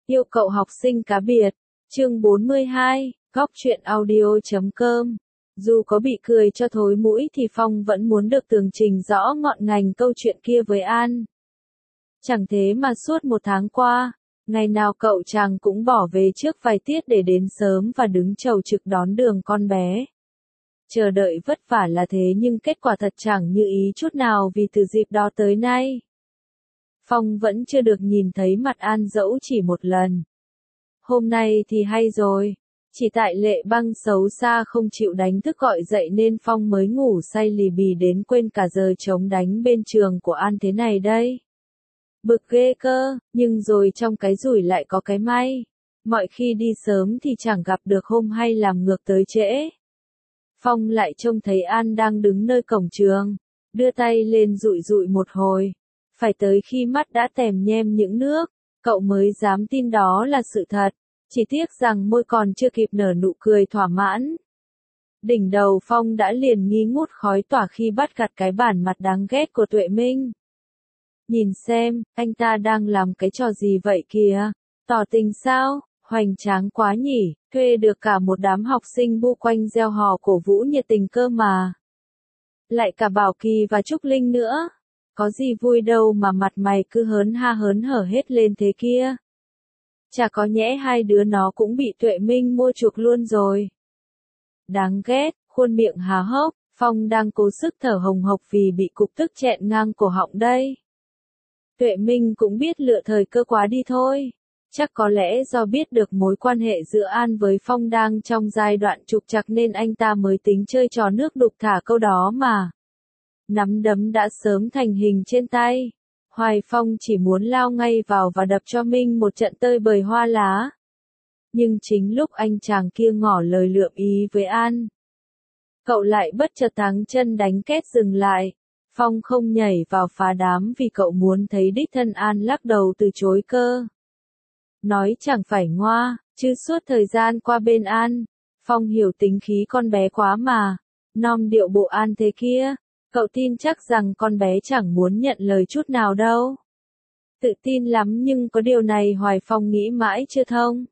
Yêu cậu học sinh cá biệt. Chương 42, Góc truyện audio.com. Dù có bị cười cho thối mũi thì Phong vẫn muốn được tường trình rõ ngọn ngành câu chuyện kia với An. Chẳng thế mà suốt một tháng qua, ngày nào cậu chàng cũng bỏ về trước vài tiết để đến sớm và đứng chầu trực đón đường con bé. Chờ đợi vất vả là thế nhưng kết quả thật chẳng như ý chút nào vì từ dịp đó tới nay, Phong vẫn chưa được nhìn thấy mặt An dẫu chỉ một lần. Hôm nay thì hay rồi, chỉ tại Lệ Băng xấu xa không chịu đánh thức gọi dậy nên Phong mới ngủ say lì bì đến quên cả giờ trống đánh bên trường của An thế này đây. Bực ghê cơ, nhưng rồi trong cái rủi lại có cái may. Mọi khi đi sớm thì chẳng gặp được hôm hay làm ngược tới trễ. Phong lại trông thấy An đang đứng nơi cổng trường, đưa tay lên dụi dụi một hồi. Phải tới khi mắt đã tèm nhem những nước, cậu mới dám tin đó là sự thật. Chỉ tiếc rằng môi còn chưa kịp nở nụ cười thỏa mãn. Đỉnh đầu Phong đã liền nghi ngút khói tỏa khi bắt gặp cái bản mặt đáng ghét của Tuệ Minh. Nhìn xem, anh ta đang làm cái trò gì vậy kìa? Tỏ tình sao? Hoành tráng quá nhỉ, thuê được cả một đám học sinh bu quanh reo hò cổ vũ nhiệt tình cơ mà. Lại cả Bảo Kỳ và Trúc Linh nữa. Có gì vui đâu mà mặt mày cứ hớn ha hớn hở hết lên thế kia. Chả có nhẽ hai đứa nó cũng bị Tuệ Minh mua chuộc luôn rồi. Đáng ghét, khuôn miệng há hốc, Phong đang cố sức thở hồng hộc vì bị cục tức chẹn ngang cổ họng đây. Tuệ Minh cũng biết lựa thời cơ quá đi thôi. Chắc có lẽ do biết được mối quan hệ giữa An với Phong đang trong giai đoạn trục trặc nên anh ta mới tính chơi trò nước đục thả câu đó mà. Nắm đấm đã sớm thành hình trên tay. Hoài Phong chỉ muốn lao ngay vào và đập cho Minh một trận tơi bời hoa lá. Nhưng chính lúc anh chàng kia ngỏ lời lượm ý với An, cậu lại bất chợt thắng chân đánh két dừng lại. Phong không nhảy vào phá đám vì cậu muốn thấy đích thân An lắc đầu từ chối cơ. Nói chẳng phải ngoa, chứ suốt thời gian qua bên An, Phong hiểu tính khí con bé quá mà. Nom điệu bộ An thế kia, cậu tin chắc rằng con bé chẳng muốn nhận lời chút nào đâu. Tự tin lắm nhưng có điều này Hoài Phong nghĩ mãi chưa thông.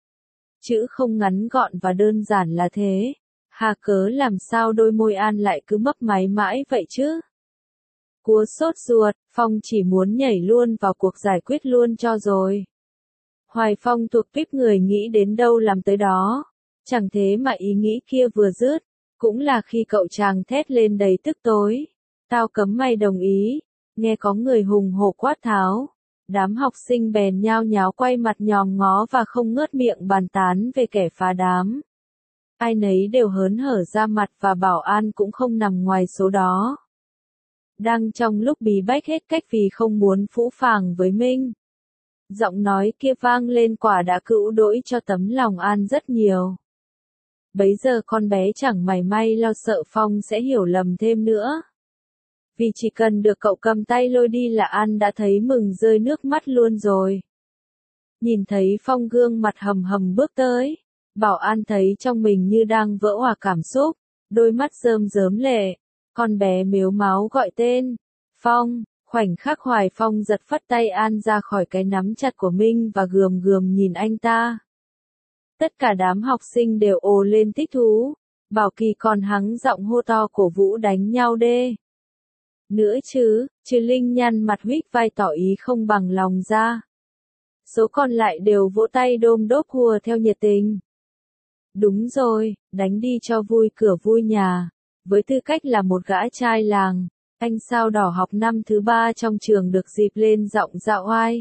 Chữ không ngắn gọn và đơn giản là thế. Hà cớ làm sao đôi môi An lại cứ mấp máy mãi vậy chứ? Cua sốt ruột, Phong chỉ muốn nhảy luôn vào cuộc giải quyết luôn cho rồi. Hoài Phong thuộc tuýp người nghĩ đến đâu làm tới đó. Chẳng thế mà ý nghĩ kia vừa dứt, cũng là khi cậu chàng thét lên đầy tức tối. Tao cấm mày đồng ý. Nghe có người hùng hổ quát tháo. Đám học sinh bèn nhao nháo quay mặt nhòm ngó và không ngớt miệng bàn tán về kẻ phá đám. Ai nấy đều hớn hở ra mặt và bảo An cũng không nằm ngoài số đó. Đang trong lúc bí bách hết cách vì không muốn phũ phàng với Minh, giọng nói kia vang lên quả đã cữu đỗi cho tấm lòng An rất nhiều. Bấy giờ con bé chẳng mảy may lo sợ Phong sẽ hiểu lầm thêm nữa. Vì chỉ cần được cậu cầm tay lôi đi là An đã thấy mừng rơi nước mắt luôn rồi. Nhìn thấy Phong gương mặt hầm hầm bước tới, bảo An thấy trong mình như đang vỡ òa cảm xúc, đôi mắt rơm rớm lệ. Con bé mếu máo gọi tên Phong. Khoảnh khắc Hoài Phong giật phắt tay An ra khỏi cái nắm chặt của Minh và gườm gườm nhìn anh ta. Tất cả đám học sinh đều ồ lên thích thú. Bảo Kỳ còn hắng giọng hô to cổ vũ đánh nhau đê. Nữa chứ, trừ Linh nhăn mặt huých vai tỏ ý không bằng lòng ra. Số còn lại đều vỗ tay đôm đốp hùa theo nhiệt tình. Đúng rồi, đánh đi cho vui cửa vui nhà. Với tư cách là một gã trai làng, anh sao đỏ học năm thứ 3 trong trường được dịp lên giọng dạo oai.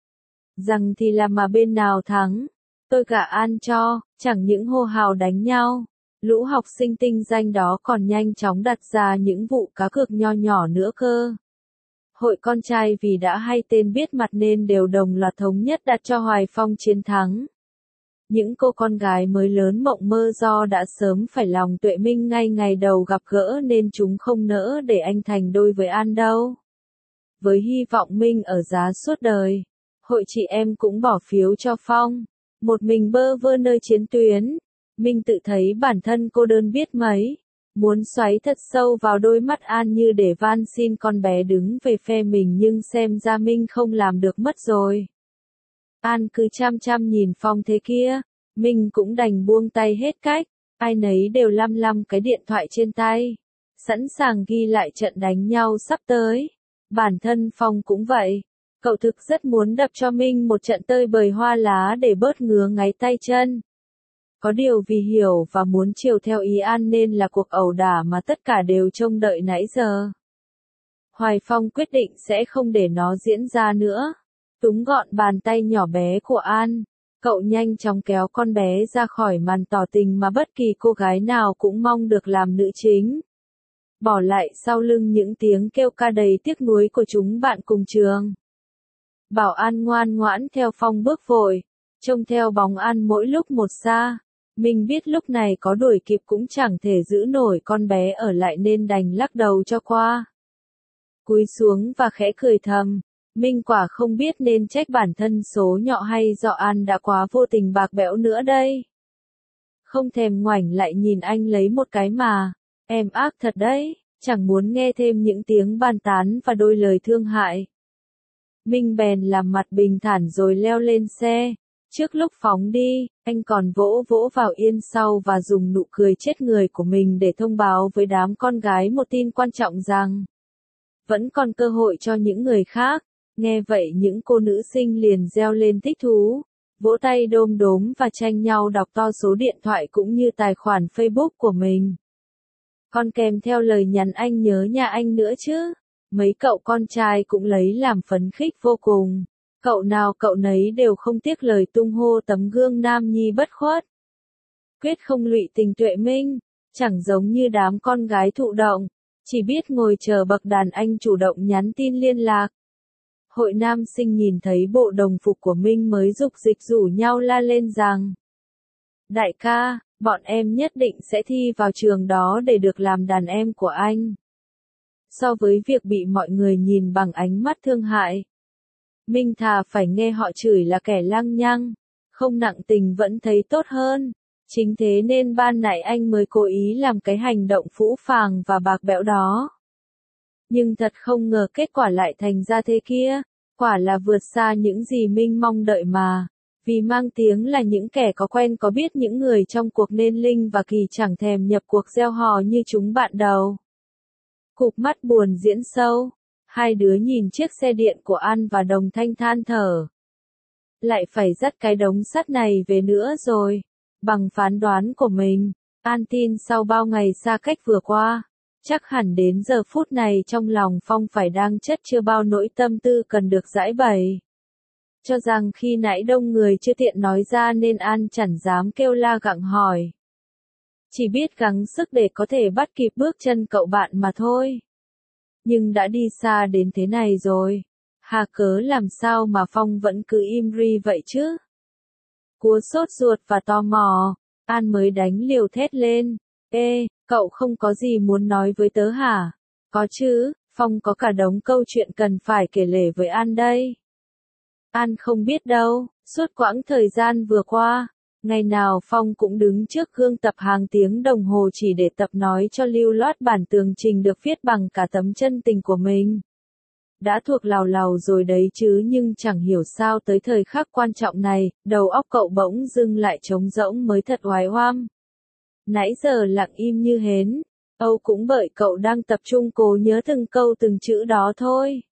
Rằng thì là mà bên nào thắng, tôi gả An cho, chẳng những hô hào đánh nhau. Lũ học sinh tinh danh đó còn nhanh chóng đặt ra những vụ cá cược nho nhỏ nữa cơ. Hội con trai vì đã hay tên biết mặt nên đều đồng loạt thống nhất đặt cho Hoài Phong chiến thắng. Những cô con gái mới lớn mộng mơ do đã sớm phải lòng Tuệ Minh ngay ngày đầu gặp gỡ nên chúng không nỡ để anh thành đôi với An đâu. Với hy vọng Minh ở giá suốt đời, hội chị em cũng bỏ phiếu cho Phong. Một mình bơ vơ nơi chiến tuyến, Minh tự thấy bản thân cô đơn biết mấy. Muốn xoáy thật sâu vào đôi mắt An như để van xin con bé đứng về phe mình nhưng xem ra Minh không làm được mất rồi. An cứ chăm chăm nhìn Phong thế kia, mình cũng đành buông tay hết cách, ai nấy đều lăm lăm cái điện thoại trên tay, sẵn sàng ghi lại trận đánh nhau sắp tới. Bản thân Phong cũng vậy, cậu thực rất muốn đập cho Minh một trận tơi bời hoa lá để bớt ngứa ngáy tay chân. Có điều vì hiểu và muốn chiều theo ý An nên là cuộc ẩu đả mà tất cả đều trông đợi nãy giờ. Hoài Phong quyết định sẽ không để nó diễn ra nữa. Túm gọn bàn tay nhỏ bé của An, cậu nhanh chóng kéo con bé ra khỏi màn tỏ tình mà bất kỳ cô gái nào cũng mong được làm nữ chính. Bỏ lại sau lưng những tiếng kêu ca đầy tiếc nuối của chúng bạn cùng trường. Bảo An ngoan ngoãn theo Phong bước vội, trông theo bóng An mỗi lúc một xa. Mình biết lúc này có đuổi kịp cũng chẳng thể giữ nổi con bé ở lại nên đành lắc đầu cho qua. Cúi xuống và khẽ cười thầm, Minh quả không biết nên trách bản thân số nhọ hay do An đã quá vô tình bạc bẽo nữa đây. Không thèm ngoảnh lại nhìn anh lấy một cái mà, em ác thật đấy, chẳng muốn nghe thêm những tiếng bàn tán và đôi lời thương hại. Minh bèn làm mặt bình thản rồi leo lên xe. Trước lúc phóng đi, anh còn vỗ vỗ vào yên sau và dùng nụ cười chết người của mình để thông báo với đám con gái một tin quan trọng rằng vẫn còn cơ hội cho những người khác. Nghe vậy những cô nữ sinh liền reo lên thích thú, vỗ tay đôm đốm và tranh nhau đọc to số điện thoại cũng như tài khoản Facebook của mình. Còn kèm theo lời nhắn anh nhớ nhà anh nữa chứ. Mấy cậu con trai cũng lấy làm phấn khích vô cùng. Cậu nào cậu nấy đều không tiếc lời tung hô tấm gương nam nhi bất khuất. Quyết không lụy tình Tuệ Minh, chẳng giống như đám con gái thụ động, chỉ biết ngồi chờ bậc đàn anh chủ động nhắn tin liên lạc. Hội nam sinh nhìn thấy bộ đồng phục của Minh mới dục dịch rủ nhau la lên rằng: Đại ca, bọn em nhất định sẽ thi vào trường đó để được làm đàn em của anh. So với việc bị mọi người nhìn bằng ánh mắt thương hại, Minh thà phải nghe họ chửi là kẻ lăng nhăng, không nặng tình vẫn thấy tốt hơn. Chính thế nên ban nãy anh mới cố ý làm cái hành động phũ phàng và bạc bẽo đó. Nhưng thật không ngờ kết quả lại thành ra thế kia, quả là vượt xa những gì Minh mong đợi mà. Vì mang tiếng là những kẻ có quen có biết những người trong cuộc nên Linh và Kỳ chẳng thèm nhập cuộc gieo hò như chúng bạn đầu. Cụp mắt buồn diễn sâu, hai đứa nhìn chiếc xe điện của An và Đồng Thanh than thở. Lại phải dắt cái đống sắt này về nữa rồi. Bằng phán đoán của mình, An tin sau bao ngày xa cách vừa qua, chắc hẳn đến giờ phút này trong lòng Phong phải đang chất chứa bao nỗi tâm tư cần được giải bày. Cho rằng khi nãy đông người chưa tiện nói ra nên An chẳng dám kêu la gặng hỏi. Chỉ biết gắng sức để có thể bắt kịp bước chân cậu bạn mà thôi. Nhưng đã đi xa đến thế này rồi, hà cớ làm sao mà Phong vẫn cứ im ri vậy chứ? Cua sốt ruột và tò mò, An mới đánh liều thét lên. Ê, cậu không có gì muốn nói với tớ hả? Có chứ, Phong có cả đống câu chuyện cần phải kể lể với An đây. An không biết đâu, suốt quãng thời gian vừa qua, ngày nào Phong cũng đứng trước gương tập hàng tiếng đồng hồ chỉ để tập nói cho lưu loát bản tường trình được viết bằng cả tấm chân tình của mình. Đã thuộc lào lào rồi đấy chứ nhưng chẳng hiểu sao tới thời khắc quan trọng này, đầu óc cậu bỗng dưng lại trống rỗng mới thật oái oăm. Nãy giờ lặng im như hến, Âu cũng bởi cậu đang tập trung cố nhớ từng câu từng chữ đó thôi.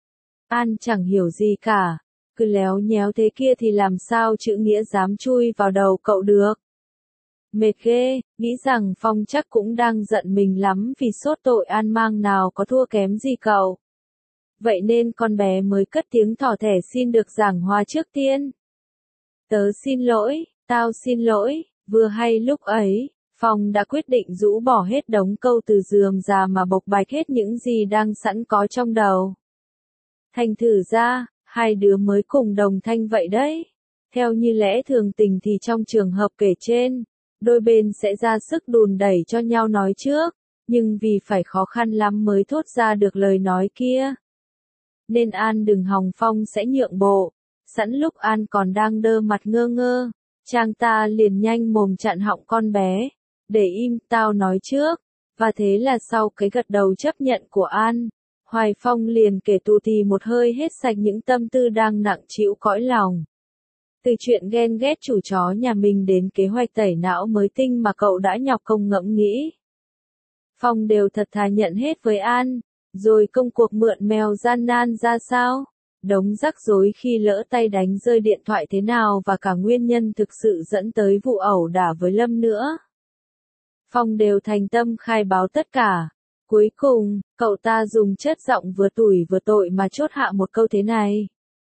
An chẳng hiểu gì cả, cứ léo nhéo thế kia thì làm sao chữ nghĩa dám chui vào đầu cậu được. Mệt ghê, nghĩ rằng Phong chắc cũng đang giận mình lắm vì sốt tội An mang nào có thua kém gì cậu. Vậy nên con bé mới cất tiếng thỏ thẻ xin được giảng hòa trước tiên. Tớ xin lỗi, tao xin lỗi, vừa hay lúc ấy, Phong đã quyết định rũ bỏ hết đống câu từ rườm rà mà bộc bạch hết những gì đang sẵn có trong đầu. Thành thử ra, hai đứa mới cùng Đồng Thanh vậy đấy. Theo như lẽ thường tình thì trong trường hợp kể trên, đôi bên sẽ ra sức đùn đẩy cho nhau nói trước, nhưng vì phải khó khăn lắm mới thốt ra được lời nói kia. Nên An đừng hòng Phong sẽ nhượng bộ. Sẵn lúc An còn đang đơ mặt ngơ ngơ, chàng ta liền nhanh mồm chặn họng con bé. Để im, tao nói trước. Và thế là sau cái gật đầu chấp nhận của An, Hoài Phong liền kể tù tì một hơi hết sạch những tâm tư đang nặng trĩu cõi lòng. Từ chuyện ghen ghét chủ chó nhà mình đến kế hoạch tẩy não mới tinh mà cậu đã nhọc công ngẫm nghĩ. Phong đều thật thà nhận hết với An, rồi công cuộc mượn mèo gian nan ra sao? Đống rắc rối khi lỡ tay đánh rơi điện thoại thế nào và cả nguyên nhân thực sự dẫn tới vụ ẩu đả với Lâm nữa. Phong đều thành tâm khai báo tất cả. Cuối cùng, cậu ta dùng chất giọng vừa tủi vừa tội mà chốt hạ một câu thế này.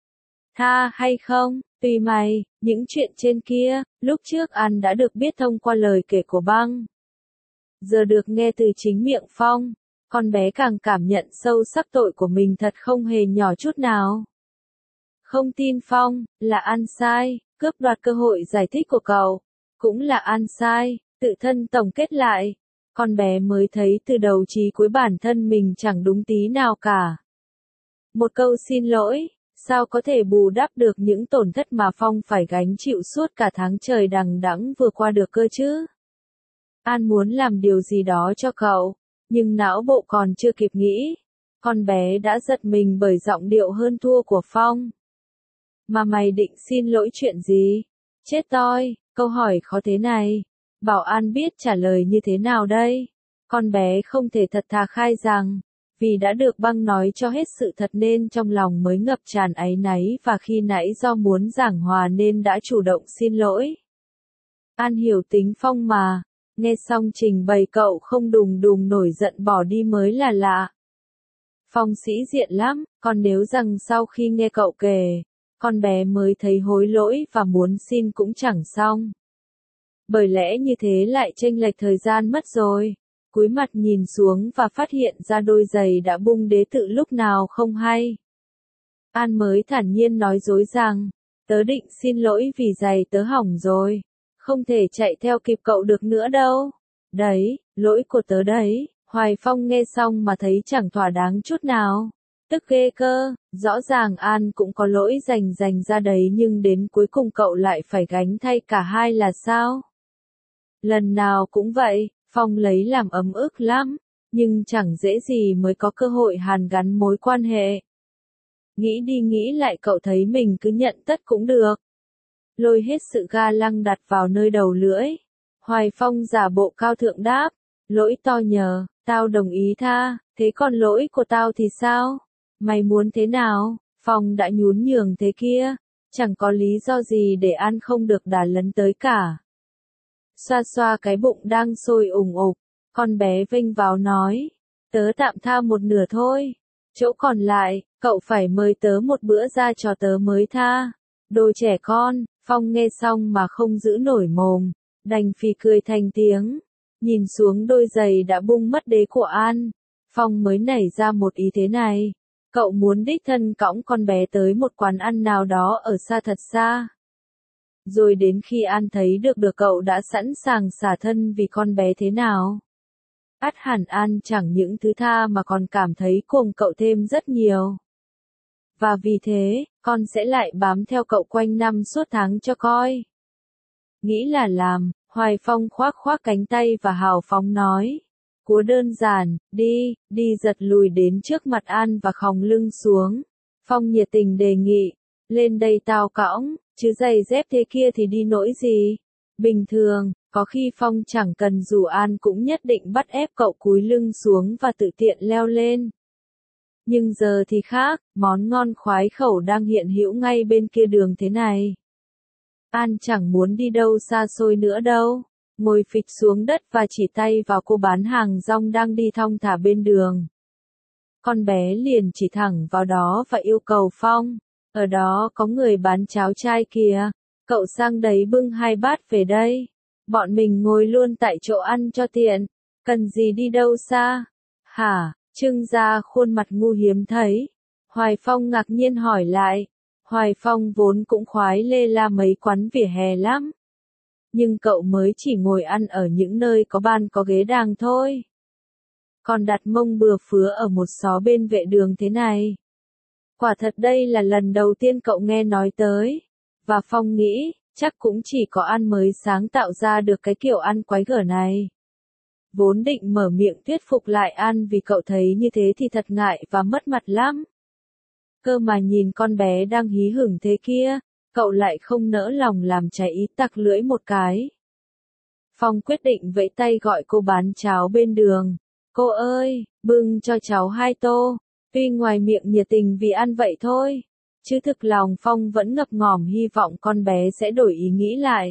Tha hay không, tùy mày, những chuyện trên kia, lúc trước An đã được biết thông qua lời kể của Băng. Giờ được nghe từ chính miệng Phong, con bé càng cảm nhận sâu sắc tội của mình thật không hề nhỏ chút nào. Không tin Phong, là An sai, cướp đoạt cơ hội giải thích của cậu, cũng là An sai, tự thân tổng kết lại. Con bé mới thấy từ đầu chí cuối bản thân mình chẳng đúng tí nào cả. Một câu xin lỗi, sao có thể bù đắp được những tổn thất mà Phong phải gánh chịu suốt cả tháng trời đằng đẵng vừa qua được cơ chứ? An muốn làm điều gì đó cho cậu, nhưng não bộ còn chưa kịp nghĩ. Con bé đã giật mình bởi giọng điệu hơn thua của Phong. Mà mày định xin lỗi chuyện gì? Chết toi, câu hỏi khó thế này. Bảo An biết trả lời như thế nào đây? Con bé không thể thật thà khai rằng, vì đã được Băng nói cho hết sự thật nên trong lòng mới ngập tràn áy náy và khi nãy do muốn giảng hòa nên đã chủ động xin lỗi. An hiểu tính Phong mà, nghe xong trình bày cậu không đùng đùng nổi giận bỏ đi mới là lạ. Phong sĩ diện lắm, còn nếu rằng sau khi nghe cậu kể, con bé mới thấy hối lỗi và muốn xin cũng chẳng xong. Bởi lẽ như thế lại chênh lệch thời gian mất rồi. Cúi mặt nhìn xuống và phát hiện ra đôi giày đã bung đế tự lúc nào không hay. An mới thản nhiên nói dối rằng, tớ định xin lỗi vì giày tớ hỏng rồi, không thể chạy theo kịp cậu được nữa đâu. Đấy, lỗi của tớ đấy. Hoài Phong nghe xong mà thấy chẳng thỏa đáng chút nào. Tức ghê cơ, rõ ràng An cũng có lỗi dành ra đấy nhưng đến cuối cùng cậu lại phải gánh thay cả hai là sao? Lần nào cũng vậy, Phong lấy làm ấm ức lắm, nhưng chẳng dễ gì mới có cơ hội hàn gắn mối quan hệ. Nghĩ đi nghĩ lại cậu thấy mình cứ nhận tất cũng được. Lôi hết sự ga lăng đặt vào nơi đầu lưỡi. Hoài Phong giả bộ cao thượng đáp, lỗi to nhờ, tao đồng ý tha, thế còn lỗi của tao thì sao? Mày muốn thế nào? Phong đã nhún nhường thế kia, chẳng có lý do gì để An không được đà lấn tới cả. Xoa xoa cái bụng đang sôi ủng ục, con bé vênh vào nói, tớ tạm tha một nửa thôi, chỗ còn lại, cậu phải mời tớ một bữa ra cho tớ mới tha. Đồ trẻ con, Phong nghe xong mà không giữ nổi mồm, đành phì cười thành tiếng, nhìn xuống đôi giày đã bung mất đế của An, Phong mới nảy ra một ý thế này, cậu muốn đích thân cõng con bé tới một quán ăn nào đó ở xa thật xa. Rồi đến khi An thấy được cậu đã sẵn sàng xả thân vì con bé thế nào. Ắt hẳn An chẳng những thứ tha mà còn cảm thấy cuồng cậu thêm rất nhiều. Và vì thế, con sẽ lại bám theo cậu quanh năm suốt tháng cho coi. Nghĩ là làm, Hoài Phong khoác cánh tay và hào phóng nói. Cúa đơn giản, đi giật lùi đến trước mặt An và khòng lưng xuống. Phong nhiệt tình đề nghị, lên đây tao cõng, chứ giày dép thế kia thì đi nỗi gì. Bình thường, có khi Phong chẳng cần rủ An cũng nhất định bắt ép cậu cúi lưng xuống và tự tiện leo lên. Nhưng giờ thì khác, món ngon khoái khẩu đang hiện hữu ngay bên kia đường thế này. An chẳng muốn đi đâu xa xôi nữa đâu, ngồi phịch xuống đất và chỉ tay vào cô bán hàng rong đang đi thong thả bên đường. Con bé liền chỉ thẳng vào đó và yêu cầu Phong, ở đó có người bán cháo trai kìa, cậu sang đấy bưng 2 bát về đây, bọn mình ngồi luôn tại chỗ ăn cho tiện, cần gì đi đâu xa. Hả? Trưng ra khuôn mặt ngu hiếm thấy. Hoài Phong ngạc nhiên hỏi lại. Hoài Phong vốn cũng khoái lê la mấy quán vỉa hè lắm. Nhưng cậu mới chỉ ngồi ăn ở những nơi có bàn có ghế đàng thôi. Còn đặt mông bừa phứa ở một xó bên vệ đường thế này. Quả thật đây là lần đầu tiên cậu nghe nói tới. Và Phong nghĩ, chắc cũng chỉ có An mới sáng tạo ra được cái kiểu ăn quái gở này. Vốn định mở miệng thuyết phục lại An vì cậu thấy như thế thì thật ngại và mất mặt lắm. Cơ mà nhìn con bé đang hí hửng thế kia, cậu lại không nỡ lòng làm trái ý tặc lưỡi một cái. Phong quyết định vẫy tay gọi cô bán cháo bên đường. Cô ơi, bưng cho cháu 2 tô. Tuy ngoài miệng nhiệt tình vì ăn vậy thôi, chứ thực lòng Phong vẫn ngập ngỏm hy vọng con bé sẽ đổi ý nghĩ lại.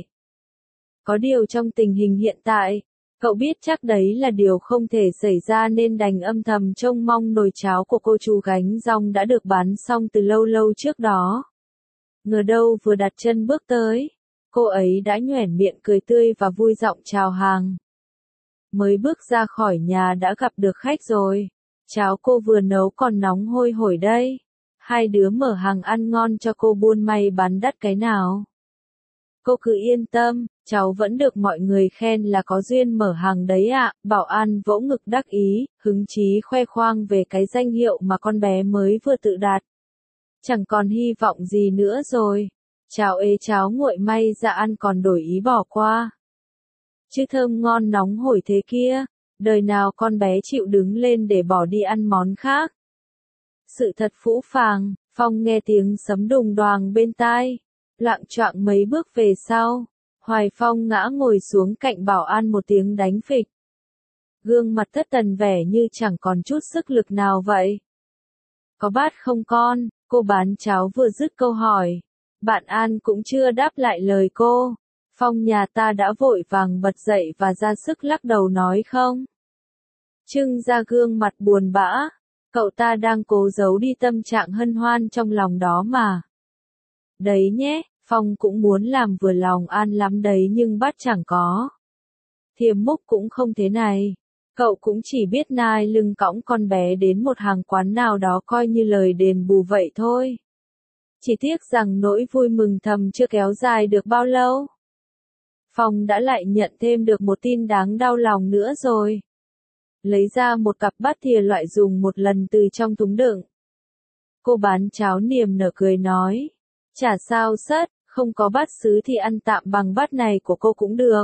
Có điều trong tình hình hiện tại, cậu biết chắc đấy là điều không thể xảy ra nên đành âm thầm trông mong nồi cháo của cô chú gánh rong đã được bán xong từ lâu lâu trước đó. Ngờ đâu vừa đặt chân bước tới, cô ấy đã nhoẻn miệng cười tươi và vui giọng chào hàng. Mới bước ra khỏi nhà đã gặp được khách rồi. Cháo cô vừa nấu còn nóng hôi hổi đây. Hai đứa mở hàng ăn ngon cho cô buôn may bán đắt cái nào. Cô cứ yên tâm, cháu vẫn được mọi người khen là có duyên mở hàng đấy ạ. Bảo an vỗ ngực đắc ý, hứng chí khoe khoang về cái danh hiệu mà con bé mới vừa tự đạt. Chẳng còn hy vọng gì nữa rồi. Cháo ế cháo nguội may ra ăn còn đổi ý bỏ qua. Chứ thơm ngon nóng hổi thế kia, đời nào con bé chịu đứng lên để bỏ đi ăn món khác. Sự thật phũ phàng, Phong nghe tiếng sấm đùng đoàng bên tai, loạng choạng mấy bước về sau, Hoài Phong ngã ngồi xuống cạnh bảo an một tiếng đánh phịch. Gương mặt thất thần vẻ như chẳng còn chút sức lực nào vậy. Có bát không con? Cô bán cháo vừa dứt câu hỏi. Bạn An cũng chưa đáp lại lời cô. Phong nhà ta đã vội vàng bật dậy và ra sức lắc đầu nói không. Trưng ra gương mặt buồn bã. Cậu ta đang cố giấu đi tâm trạng hân hoan trong lòng đó mà. Đấy nhé, Phong cũng muốn làm vừa lòng An lắm đấy nhưng bắt chẳng có. Thiềm múc cũng không thế này. Cậu cũng chỉ biết nai lưng cõng con bé đến một hàng quán nào đó coi như lời đền bù vậy thôi. Chỉ tiếc rằng nỗi vui mừng thầm chưa kéo dài được bao lâu. Phong đã lại nhận thêm được một tin đáng đau lòng nữa rồi. Lấy ra một cặp bát thìa loại dùng một lần từ trong thúng đựng. Cô bán cháo niềm nở cười nói. Chả sao sất, không có bát sứ thì ăn tạm bằng bát này của cô cũng được.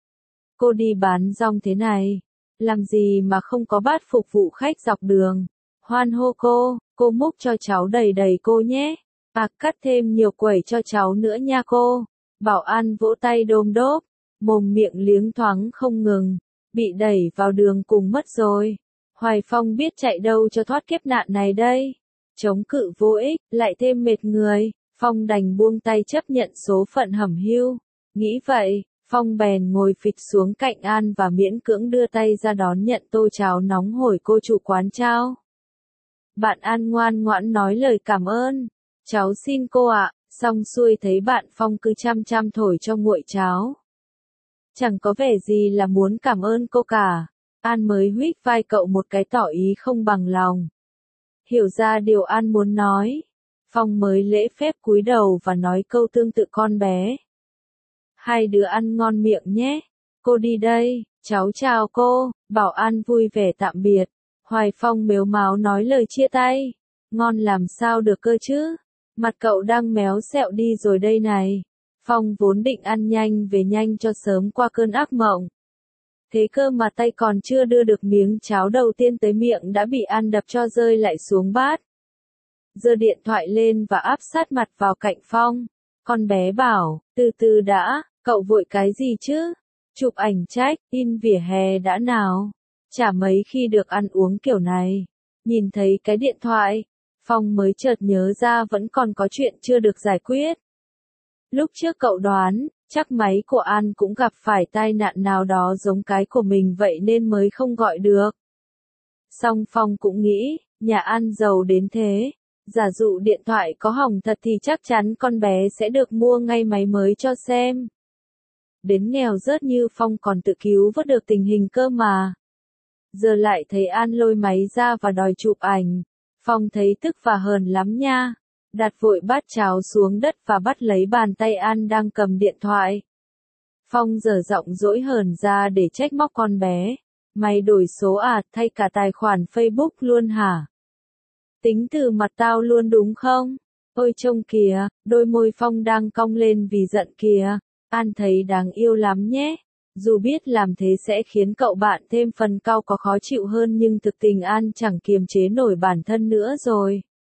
Cô đi bán rong thế này, làm gì mà không có bát phục vụ khách dọc đường. Hoan hô cô múc cho cháu đầy đầy cô nhé. Cắt thêm nhiều quẩy cho cháu nữa nha cô. Bảo an vỗ tay đôm đốp, mồm miệng liếng thoáng không ngừng, bị đẩy vào đường cùng mất rồi. Hoài Phong biết chạy đâu cho thoát kiếp nạn này đây. Chống cự vô ích, lại thêm mệt người, Phong đành buông tay chấp nhận số phận hẩm hiu. Nghĩ vậy, Phong bèn ngồi phịch xuống cạnh An và miễn cưỡng đưa tay ra đón nhận tô cháo nóng hổi cô chủ quán trao. Bạn An ngoan ngoãn nói lời cảm ơn. Cháu xin cô ạ. Xong xuôi thấy bạn Phong cứ chăm chăm thổi cho nguội cháo. Chẳng có vẻ gì là muốn cảm ơn cô cả. An mới huých vai cậu một cái tỏ ý không bằng lòng. Hiểu ra điều An muốn nói. Phong mới lễ phép cúi đầu và nói câu tương tự con bé. Hai đứa ăn ngon miệng nhé. Cô đi đây, cháu chào cô. Bảo An vui vẻ tạm biệt. Hoài Phong mếu máo nói lời chia tay. Ngon làm sao được cơ chứ. Mặt cậu đang méo xẹo đi rồi đây này. Phong vốn định ăn nhanh về nhanh cho sớm qua cơn ác mộng. Thế cơ mà tay còn chưa đưa được miếng cháo đầu tiên tới miệng đã bị An đập cho rơi lại xuống bát. Giơ điện thoại lên và áp sát mặt vào cạnh Phong. Con bé bảo, từ từ đã, cậu vội cái gì chứ? Chụp ảnh check-in vỉa hè đã nào? Chả mấy khi được ăn uống kiểu này. Nhìn thấy cái điện thoại, Phong mới chợt nhớ ra vẫn còn có chuyện chưa được giải quyết. Lúc trước cậu đoán, chắc máy của An cũng gặp phải tai nạn nào đó giống cái của mình vậy nên mới không gọi được. Song Phong cũng nghĩ, nhà An giàu đến thế, giả dụ điện thoại có hỏng thật thì chắc chắn con bé sẽ được mua ngay máy mới cho xem. Đến nghèo rớt như Phong còn tự cứu vớt được tình hình cơ mà. Giờ lại thấy An lôi máy ra và đòi chụp ảnh. Phong thấy tức và hờn lắm nha. Đặt vội bát cháo xuống đất và bắt lấy bàn tay An đang cầm điện thoại. Phong dở giọng dỗi hờn ra để trách móc con bé. Mày đổi số à, thay cả tài khoản Facebook luôn hả? Tính từ mặt tao luôn đúng không? Ôi trông kìa, đôi môi Phong đang cong lên vì giận kìa. An thấy đáng yêu lắm nhé. Dù biết làm thế sẽ khiến cậu bạn thêm phần cau có khó chịu hơn nhưng thực tình An chẳng kiềm chế nổi bản thân nữa rồi.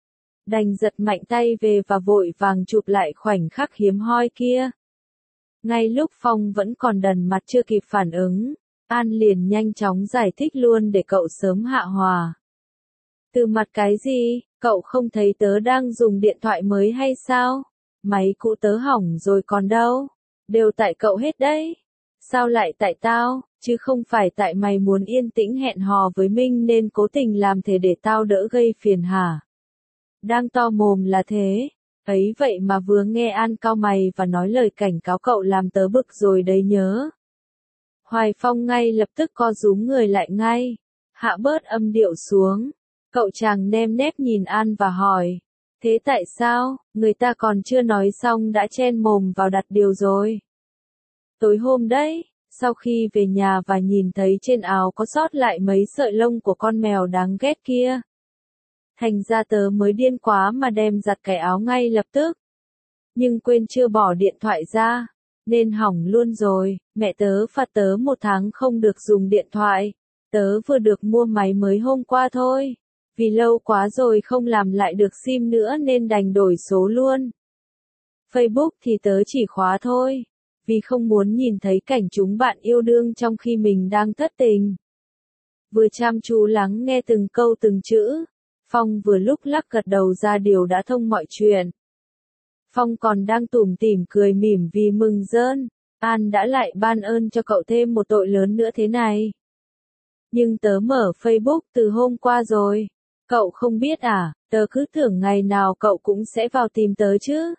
Đành giật mạnh tay về và vội vàng chụp lại khoảnh khắc hiếm hoi kia. Ngay lúc Phong vẫn còn đần mặt chưa kịp phản ứng, An liền nhanh chóng giải thích luôn để cậu sớm hạ hòa. Từ mặt cái gì, cậu không thấy tớ đang dùng điện thoại mới hay sao? Máy cũ tớ hỏng rồi còn đâu. Đều tại cậu hết đấy. Sao lại tại tao, chứ không phải tại mày muốn yên tĩnh hẹn hò với Minh nên cố tình làm thế để tao đỡ gây phiền hả? Đang to mồm là thế. Ấy vậy mà vừa nghe An cau mày và nói lời cảnh cáo cậu làm tớ bực rồi đấy nhớ. Hoài Phong ngay lập tức co rúm người lại ngay. Hạ bớt âm điệu xuống. Cậu chàng nem nép nhìn An và hỏi. Thế tại sao, người ta còn chưa nói xong đã chen mồm vào đặt điều rồi. Tối hôm đấy, sau khi về nhà và nhìn thấy trên áo có sót lại mấy sợi lông của con mèo đáng ghét kia. Thành ra tớ mới điên quá mà đem giặt cái áo ngay lập tức. Nhưng quên chưa bỏ điện thoại ra, nên hỏng luôn rồi, mẹ tớ phạt tớ 1 tháng không được dùng điện thoại. Tớ vừa được mua máy mới hôm qua thôi. Vì lâu quá rồi không làm lại được SIM nữa nên đành đổi số luôn. Facebook thì tớ chỉ khóa thôi. Vì không muốn nhìn thấy cảnh chúng bạn yêu đương trong khi mình đang thất tình. Vừa chăm chú lắng nghe từng câu từng chữ, Phong vừa lúc lắc gật đầu ra điều đã thông mọi chuyện. Phong còn đang tủm tỉm cười mỉm vì mừng rơn, An đã lại ban ơn cho cậu thêm một tội lớn nữa thế này. Nhưng tớ mở Facebook từ hôm qua rồi, cậu không biết à, tớ cứ tưởng ngày nào cậu cũng sẽ vào tìm tớ chứ.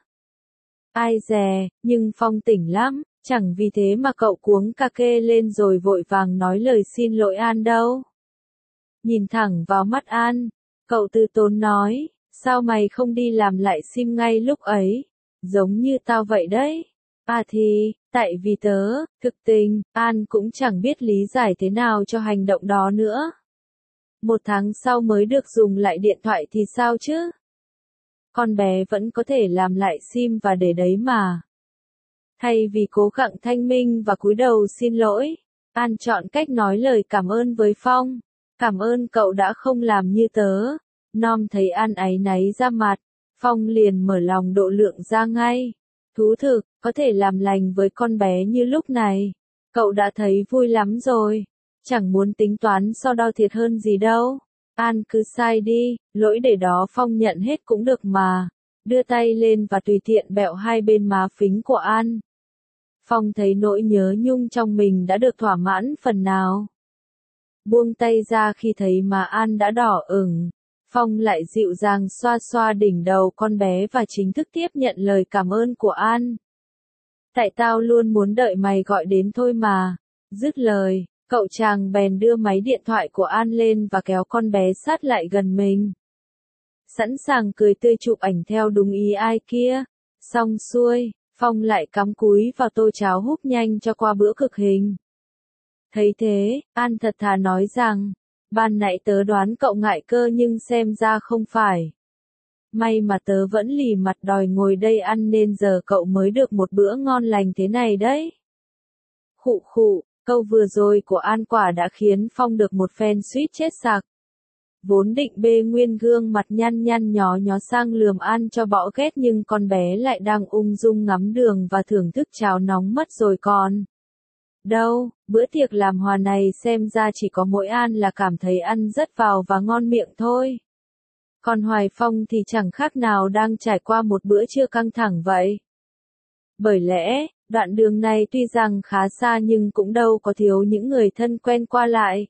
Ai dè, nhưng Phong tỉnh lắm, chẳng vì thế mà cậu cuống cà kê lên rồi vội vàng nói lời xin lỗi An đâu. Nhìn thẳng vào mắt An, cậu từ tốn nói, sao mày không đi làm lại SIM ngay lúc ấy, giống như tao vậy đấy. À thì, tại vì tớ, thực tình, An cũng chẳng biết lý giải thế nào cho hành động đó nữa. 1 tháng sau mới được dùng lại điện thoại thì sao chứ? Con bé vẫn có thể làm lại SIM và để đấy mà. Thay vì cố gắng thanh minh và cúi đầu xin lỗi, An chọn cách nói lời cảm ơn với Phong. Cảm ơn cậu đã không làm như tớ. Nom thấy An áy náy ra mặt, Phong liền mở lòng độ lượng ra ngay. Thú thực, có thể làm lành với con bé như lúc này. Cậu đã thấy vui lắm rồi. Chẳng muốn tính toán so đo thiệt hơn gì đâu. An cứ sai đi, lỗi để đó Phong nhận hết cũng được mà. Đưa tay lên và tùy tiện bẹo 2 bên má phính của An. Phong thấy nỗi nhớ nhung trong mình đã được thỏa mãn phần nào. Buông tay ra khi thấy má An đã đỏ ửng. Phong lại dịu dàng xoa xoa đỉnh đầu con bé và chính thức tiếp nhận lời cảm ơn của An. Tại tao luôn muốn đợi mày gọi đến thôi mà. Dứt lời, cậu chàng bèn đưa máy điện thoại của An lên và kéo con bé sát lại gần mình. Sẵn sàng cười tươi chụp ảnh theo đúng ý ai kia. Xong xuôi, Phong lại cắm cúi vào tô cháo húp nhanh cho qua bữa cực hình. Thấy thế, An thật thà nói rằng, ban nãy tớ đoán cậu ngại cơ nhưng xem ra không phải. May mà tớ vẫn lì mặt đòi ngồi đây ăn nên giờ cậu mới được một bữa ngon lành thế này đấy. Khụ khụ, câu vừa rồi của An quả đã khiến Phong được một phen suýt chết sặc. Vốn định bê nguyên gương mặt nhăn nhăn nhó nhó sang lườm An cho bỏ ghét nhưng con bé lại đang ung dung ngắm đường và thưởng thức cháo nóng mất rồi còn. Đâu, bữa tiệc làm hòa này xem ra chỉ có mỗi An là cảm thấy ăn rất vào và ngon miệng thôi. Còn Hoài Phong thì chẳng khác nào đang trải qua một bữa trưa căng thẳng vậy. Bởi lẽ, đoạn đường này tuy rằng khá xa nhưng cũng đâu có thiếu những người thân quen qua lại.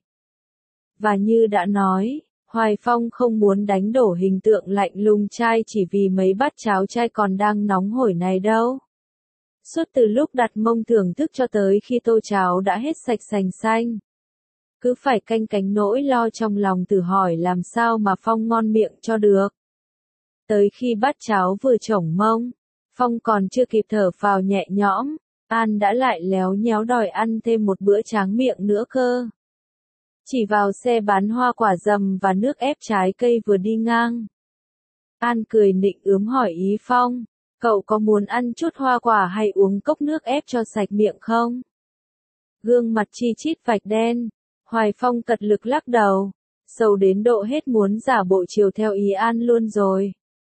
Và như đã nói, Hoài Phong không muốn đánh đổ hình tượng lạnh lùng trai chỉ vì mấy bát cháo chay còn đang nóng hổi này đâu. Suốt từ lúc đặt mông thưởng thức cho tới khi tô cháo đã hết sạch sành xanh. Cứ phải canh cánh nỗi lo trong lòng tự hỏi làm sao mà Phong ngon miệng cho được. Tới khi bát cháo vừa chổng mông, Phong còn chưa kịp thở phào nhẹ nhõm, An đã lại léo nhéo đòi ăn thêm một bữa tráng miệng nữa cơ. Chỉ vào xe bán hoa quả dầm và nước ép trái cây vừa đi ngang. An cười nịnh ướm hỏi ý Phong, cậu có muốn ăn chút hoa quả hay uống cốc nước ép cho sạch miệng không? Gương mặt chi chít vạch đen, Hoài Phong cật lực lắc đầu, sầu đến độ hết muốn giả bộ chiều theo ý An luôn rồi.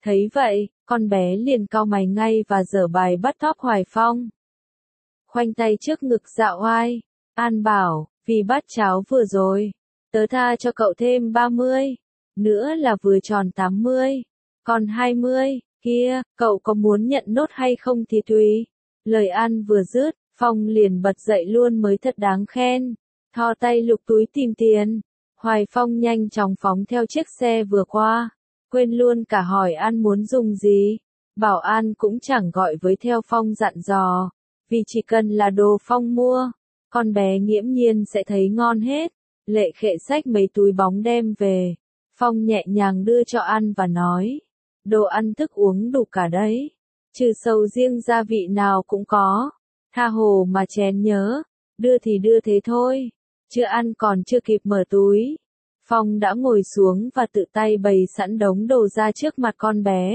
Thấy vậy, con bé liền cau mày ngay và giở bài bắt thóp Hoài Phong. Khoanh tay trước ngực dạo oai, An bảo, vì bát cháo vừa rồi, tớ tha cho cậu thêm 30, nữa là vừa tròn 80, còn 20, kia, cậu có muốn nhận nốt hay không thì tùy. Lời An vừa dứt, Phong liền bật dậy luôn mới thật đáng khen, thò tay lục túi tìm tiền. Hoài Phong nhanh chóng phóng theo chiếc xe vừa qua, quên luôn cả hỏi An muốn dùng gì. Bảo An cũng chẳng gọi với theo Phong dặn dò, vì chỉ cần là đồ Phong mua, con bé nghiễm nhiên sẽ thấy ngon hết. Lệ Khệ xách mấy túi bóng đem về, Phong nhẹ nhàng đưa cho An và nói, đồ ăn thức uống đủ cả đấy, trừ sầu riêng gia vị nào cũng có, tha hồ mà chén nhớ, đưa thì đưa thế thôi. Chưa ăn còn chưa kịp mở túi, Phong đã ngồi xuống và tự tay bày sẵn đống đồ ra trước mặt con bé.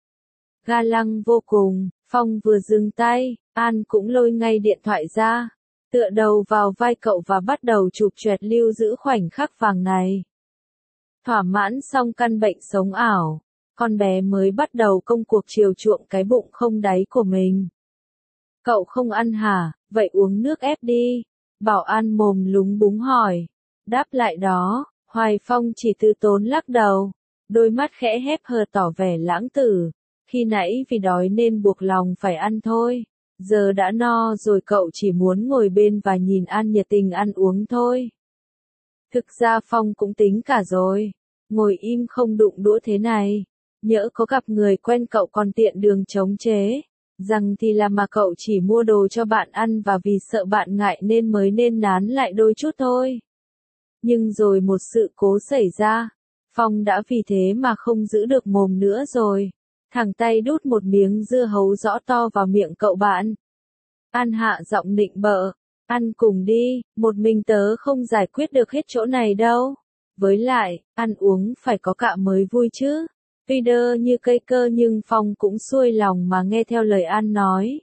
Ga lăng vô cùng, Phong vừa dừng tay, An cũng lôi ngay điện thoại ra, tựa đầu vào vai cậu và bắt đầu chụp choẹt lưu giữ khoảnh khắc vàng này. Thỏa mãn xong căn bệnh sống ảo, con bé mới bắt đầu công cuộc chiều chuộng cái bụng không đáy của mình. Cậu không ăn hả, vậy uống nước ép đi. Bảo An mồm lúng búng hỏi. Đáp lại đó, Hoài Phong chỉ từ tốn lắc đầu, đôi mắt khẽ hép hờ tỏ vẻ lãng tử. Khi nãy vì đói nên buộc lòng phải ăn thôi, giờ đã no rồi cậu chỉ muốn ngồi bên và nhìn An nhiệt tình ăn uống thôi. Thực ra Phong cũng tính cả rồi, ngồi im không đụng đũa thế này, nhỡ có gặp người quen cậu còn tiện đường chống chế, rằng thì là mà cậu chỉ mua đồ cho bạn ăn và vì sợ bạn ngại nên nán lại đôi chút thôi. Nhưng rồi một sự cố xảy ra, Phong đã vì thế mà không giữ được mồm nữa rồi, thẳng tay đút một miếng dưa hấu rõ to vào miệng cậu bạn. An hạ giọng nịnh bợ, ăn cùng đi, một mình tớ không giải quyết được hết chỗ này đâu. Với lại, ăn uống phải có cạ mới vui chứ. Tuy đơ như cây cơ nhưng Phong cũng xuôi lòng mà nghe theo lời An nói.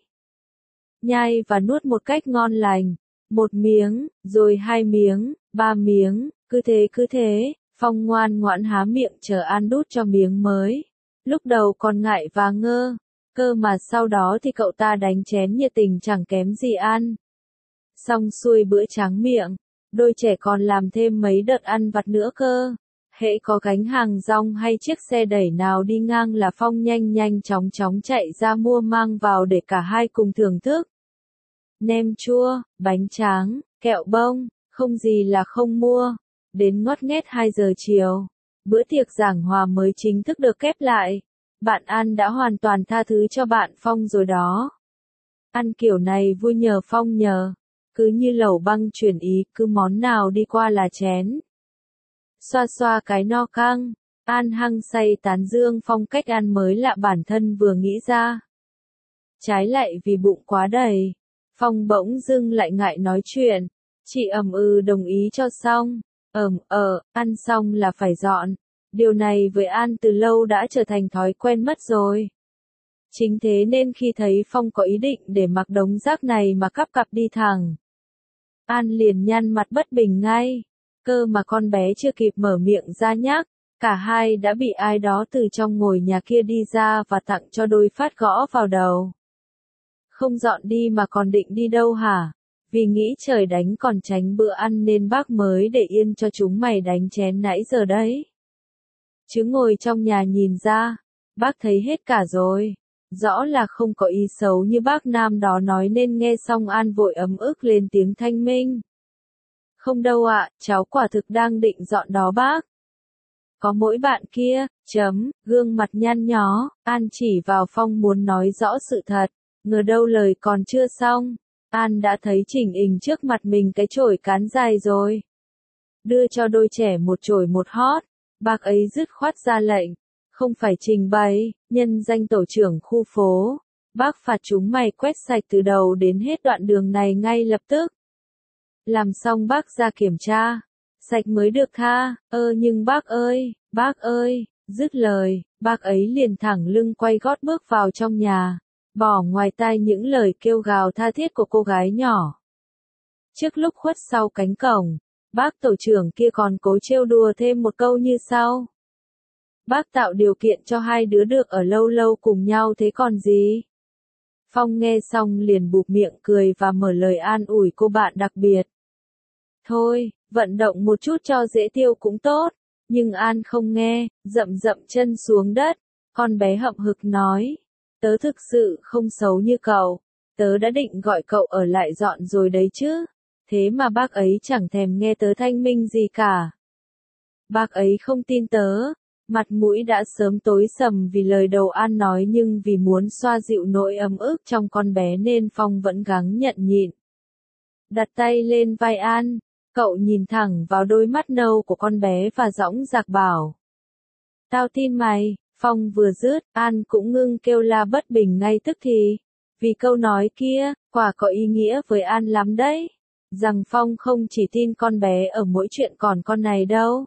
Nhai và nuốt một cách ngon lành, một miếng, rồi 2 miếng, 3 miếng, cứ thế, Phong ngoan ngoãn há miệng chờ An đút cho miếng mới. Lúc đầu còn ngại và ngơ, cơ mà sau đó thì cậu ta đánh chén nhiệt tình chẳng kém gì An. Xong xuôi bữa tráng miệng, đôi trẻ còn làm thêm mấy đợt ăn vặt nữa cơ. Hễ có gánh hàng rong hay chiếc xe đẩy nào đi ngang là Phong nhanh chóng chạy ra mua mang vào để cả hai cùng thưởng thức. Nem chua, bánh tráng, kẹo bông, không gì là không mua. Đến ngót nghét 2 giờ chiều, bữa tiệc giảng hòa mới chính thức được kép lại. Bạn An đã hoàn toàn tha thứ cho bạn Phong rồi đó. Ăn kiểu này vui nhờ Phong nhờ. Cứ như lẩu băng chuyển ý, cứ món nào đi qua là chén. Xoa xoa cái no căng, An hăng say tán dương phong cách ăn mới lạ bản thân vừa nghĩ ra. Trái lại vì bụng quá đầy, Phong bỗng dưng lại ngại nói chuyện, chỉ đồng ý cho xong. Ăn xong là phải dọn. Điều này với An từ lâu đã trở thành thói quen mất rồi. Chính thế nên khi thấy Phong có ý định để mặc đống rác này mà cắp cặp đi thẳng, An liền nhăn mặt bất bình ngay. Cơ mà con bé chưa kịp mở miệng ra nhắc, cả hai đã bị ai đó từ trong ngôi nhà kia đi ra và tặng cho đôi phát gõ vào đầu. Không dọn đi mà còn định đi đâu hả? Vì nghĩ trời đánh còn tránh bữa ăn nên bác mới để yên cho chúng mày đánh chén nãy giờ đấy. Chứ ngồi trong nhà nhìn ra, bác thấy hết cả rồi. Rõ là không có ý xấu như bác Nam đó nói nên nghe xong An vội ấm ức lên tiếng thanh minh. Không đâu ạ, cháu quả thực đang định dọn đó bác. Có mỗi bạn kia, gương mặt nhăn nhó, An chỉ vào Phong muốn nói rõ sự thật, ngờ đâu lời còn chưa xong. An đã thấy chỉnh hình trước mặt mình cái chổi cán dài rồi. Đưa cho đôi trẻ một chổi một hót, bác ấy dứt khoát ra lệnh. Không phải trình bày, nhân danh tổ trưởng khu phố, bác phạt chúng mày quét sạch từ đầu đến hết đoạn đường này ngay lập tức. Làm xong bác ra kiểm tra, sạch mới được tha. Nhưng bác ơi, dứt lời, bác ấy liền thẳng lưng quay gót bước vào trong nhà, bỏ ngoài tai những lời kêu gào tha thiết của cô gái nhỏ. Trước lúc khuất sau cánh cổng, bác tổ trưởng kia còn cố trêu đùa thêm một câu như sau. Bác tạo điều kiện cho hai đứa được ở lâu lâu cùng nhau thế còn gì. Phong nghe xong liền bụp miệng cười và mở lời an ủi cô bạn đặc biệt. Thôi, vận động một chút cho dễ tiêu cũng tốt. Nhưng An không nghe, dậm dậm chân xuống đất. Con bé hậm hực nói. Tớ thực sự không xấu như cậu. Tớ đã định gọi cậu ở lại dọn rồi đấy chứ. Thế mà bác ấy chẳng thèm nghe tớ thanh minh gì cả. Bác ấy không tin tớ. Mặt mũi đã sớm tối sầm vì lời đầu An nói, nhưng vì muốn xoa dịu nỗi ấm ức trong con bé nên Phong vẫn gắng nhận nhịn. Đặt tay lên vai An, cậu nhìn thẳng vào đôi mắt nâu của con bé và dõng dạc bảo. Tao tin mày. Phong vừa dứt, An cũng ngưng kêu la bất bình ngay tức thì. Vì câu nói kia, quả có ý nghĩa với An lắm đấy. Rằng Phong không chỉ tin con bé ở mỗi chuyện còn con này đâu.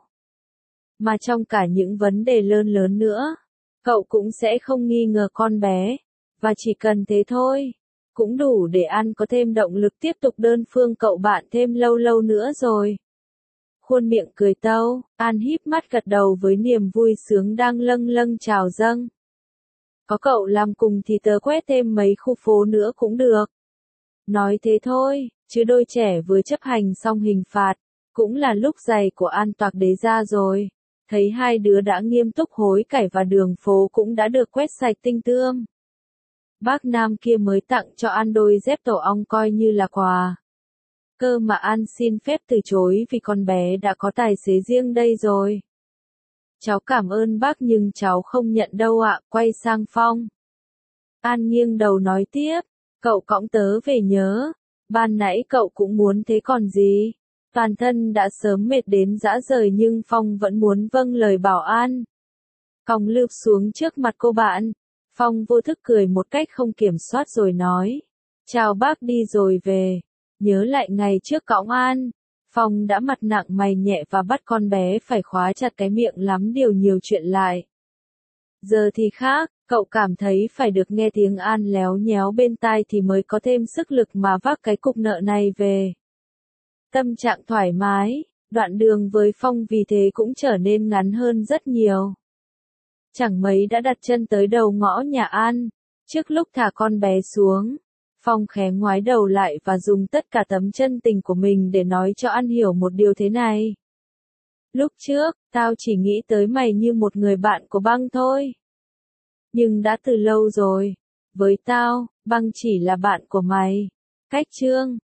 Mà trong cả những vấn đề lớn lớn nữa. Cậu cũng sẽ không nghi ngờ con bé. Và chỉ cần thế thôi. Cũng đủ để An có thêm động lực tiếp tục đơn phương cậu bạn thêm lâu lâu nữa rồi. Khuôn miệng cười tâu, An híp mắt gật đầu với niềm vui sướng đang lâng lâng trào dâng. Có cậu làm cùng thì tớ quét thêm mấy khu phố nữa cũng được. Nói thế thôi, chứ đôi trẻ vừa chấp hành xong hình phạt, cũng là lúc giày của An toạc đế ra rồi. Thấy hai đứa đã nghiêm túc hối cải và đường phố cũng đã được quét sạch tinh tươm. Bác Nam kia mới tặng cho An đôi dép tổ ong coi như là quà. Cơ mà An xin phép từ chối vì con bé đã có tài xế riêng đây rồi. Cháu cảm ơn bác nhưng cháu không nhận đâu ạ, quay sang Phong. An nghiêng đầu nói tiếp, cậu cõng tớ về nhớ. Ban nãy cậu cũng muốn thế còn gì. Toàn thân đã sớm mệt đến rã rời nhưng Phong vẫn muốn vâng lời bảo An. Còng lược xuống trước mặt cô bạn. Phong vô thức cười một cách không kiểm soát rồi nói. Chào bác đi rồi về. Nhớ lại ngày trước cõng An. Phong đã mặt nặng mày nhẹ và bắt con bé phải khóa chặt cái miệng lắm điều nhiều chuyện lại. Giờ thì khác, cậu cảm thấy phải được nghe tiếng An léo nhéo bên tai thì mới có thêm sức lực mà vác cái cục nợ này về. Tâm trạng thoải mái, đoạn đường với Phong vì thế cũng trở nên ngắn hơn rất nhiều. Chẳng mấy đã đặt chân tới đầu ngõ nhà An. Trước lúc thả con bé xuống, Phong khẽ ngoái đầu lại và dùng tất cả tấm chân tình của mình để nói cho An hiểu một điều thế này. Lúc trước, tao chỉ nghĩ tới mày như một người bạn của Băng thôi. Nhưng đã từ lâu rồi, với tao, Băng chỉ là bạn của mày. Cách chương